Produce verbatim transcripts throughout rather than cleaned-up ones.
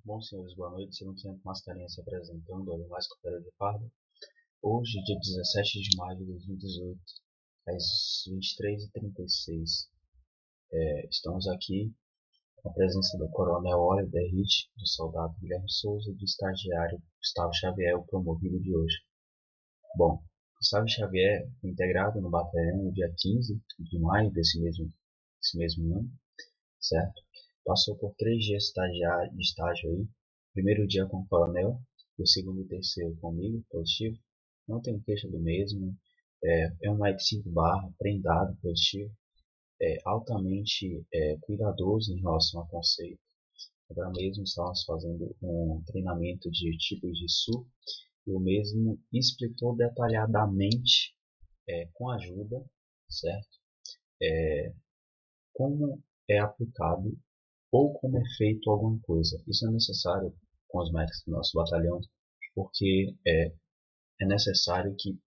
Bom, senhores, boa noite. Segundo tempo, Mascarenhas se apresentando, olha mais Coopera de Pardo. Hoje, dia dezessete de maio de dois mil e dezoito, às vinte e três e trinta e seis, é, estamos aqui com a presença do Coronel Oliver Hitch, do soldado Guilherme Souza e do estagiário Gustavo Xavier, o promovido de hoje. Bom, Gustavo Xavier foi integrado no batalhão no dia quinze de maio desse mesmo, desse mesmo ano, certo? Passou por três dias estagiário, de estágio aí. Primeiro dia com o coronel, o segundo e terceiro comigo, positivo. Não tenho queixa do mesmo. É, é um Mike cinco barra, prendado, positivo. É altamente é, cuidadoso em relação ao conceito. Agora mesmo estávamos fazendo um treinamento de tipos de S U R e o mesmo explicou detalhadamente, é, com ajuda, certo? É, como é aplicado ou como é feito alguma coisa. Isso é necessário com os médicos do nosso batalhão, porque é, é necessário que,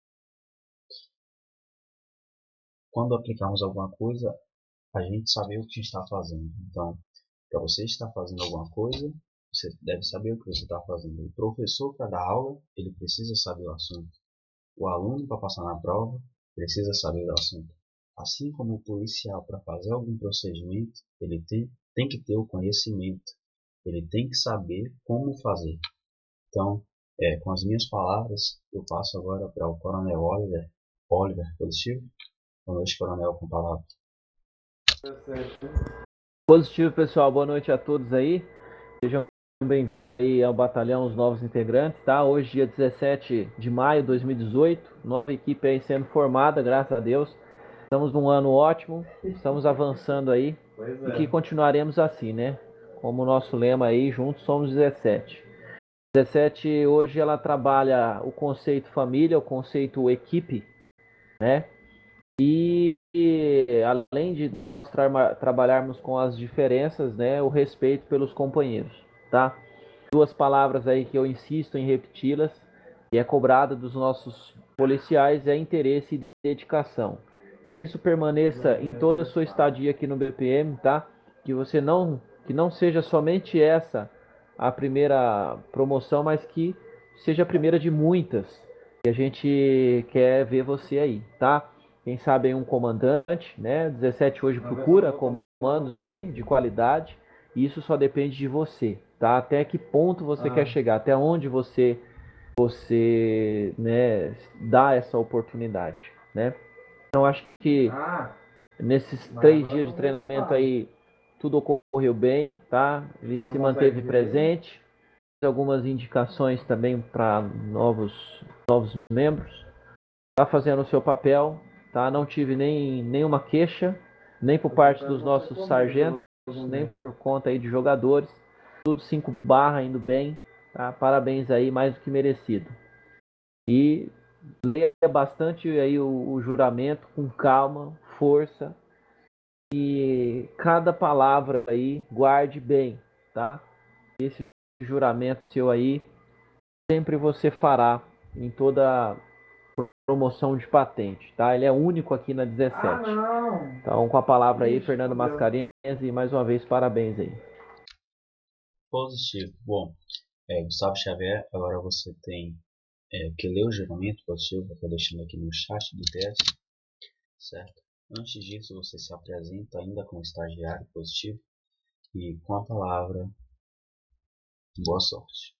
quando aplicarmos alguma coisa, a gente saber o que a gente está fazendo. Então, para você estar fazendo alguma coisa, você deve saber o que você está fazendo. O professor, para dar aula, ele precisa saber o assunto. O aluno, para passar na prova, precisa saber o assunto. Assim como o policial, para fazer algum procedimento, ele tem, tem que ter o conhecimento. Ele tem que saber como fazer. Então, é, com as minhas palavras, eu passo agora para o Coronel Oliver. Oliver, positivo? Boa noite, Coronel, com palavras. Positivo, pessoal. Boa noite a todos aí. Sejam bem-vindos aí ao batalhão, os novos integrantes, tá? Hoje, dia dezessete de maio de dois mil e dezoito, nova equipe aí sendo formada, graças a Deus. Estamos num ano ótimo, estamos avançando aí é. E que continuaremos assim, né? Como o nosso lema aí, juntos somos dezessete. dezessete hoje ela trabalha o conceito família, o conceito equipe, né? E, e além de tra trabalharmos com as diferenças, né, o respeito pelos companheiros, tá? Duas palavras aí que eu insisto em repeti-las e é cobrada dos nossos policiais é interesse e dedicação. Isso permaneça em toda a sua estadia aqui no B P M, tá? Que você não, que não seja somente essa a primeira promoção, mas que seja a primeira de muitas. E a gente quer ver você aí, tá? Quem sabe aí um comandante, né? dezessete hoje procura comando de qualidade. E isso só depende de você, tá? Até que ponto você ah. quer chegar, até onde você você, né, dá essa oportunidade, né? Então acho que ah, nesses três dias de treinamento aí tudo ocorreu bem, tá? Ele se manteve presente, algumas indicações também para novos novos membros. Tá fazendo o seu papel, tá? Não tive nem nenhuma queixa, nem por parte dos nossos sargentos, nem por conta aí de jogadores. Tudo cinco barra indo bem, tá? Parabéns aí, mais do que merecido. E leia bastante aí o, o juramento com calma, força e cada palavra aí guarde bem, tá? Esse juramento seu aí sempre você fará em toda promoção de patente, tá? Ele é único aqui na dezessete. Ah, não. Então, com a palavra aí, Ixi, Fernando Mascarenhas, e mais uma vez, parabéns aí. Positivo. Bom, é, Gustavo Xavier, agora você tem é, que ler o juramento positivo, eu estou deixando aqui no chat do teste, certo? Antes disso, você se apresenta ainda como estagiário positivo e com a palavra, boa sorte.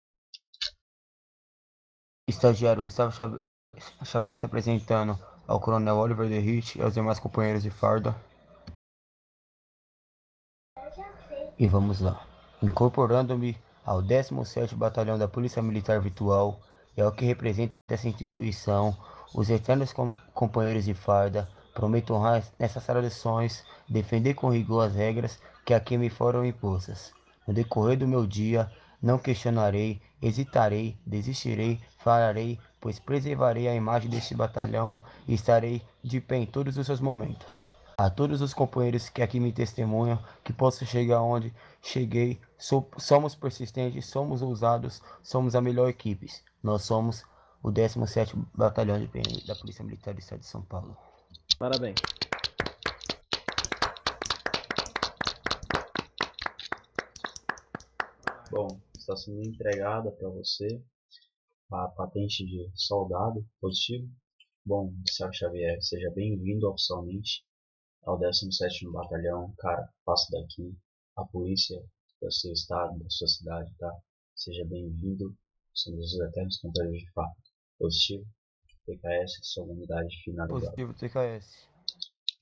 Estagiário Gustavo Xavier se apresentando ao Coronel Oliver Hitch e aos demais companheiros de farda. E vamos lá. Incorporando-me ao décimo sétimo Batalhão da Polícia Militar Virtual e ao que representa essa instituição, os eternos com companheiros de farda, prometo honrar nessas traduções, defender com rigor as regras que aqui me foram impostas. No decorrer do meu dia, não questionarei, hesitarei, desistirei, falarei, pois preservarei a imagem deste batalhão e estarei de pé em todos os seus momentos. A todos os companheiros que aqui me testemunham que posso chegar onde cheguei, so, somos persistentes, somos ousados, somos a melhor equipe. Nós somos o décimo sétimo Batalhão de P M da Polícia Militar do Estado de São Paulo. Parabéns. Bom, está sendo entregada para você a patente de soldado positivo. Bom, Sarah Xavier, seja bem-vindo oficialmente ao décimo sétimo Batalhão. Cara, passa daqui, a polícia do seu estado, da sua cidade, tá? Seja bem-vindo, somos os eternos companheiros de farda. Positivo, T K S, sua unidade finalizada. Positivo T K S.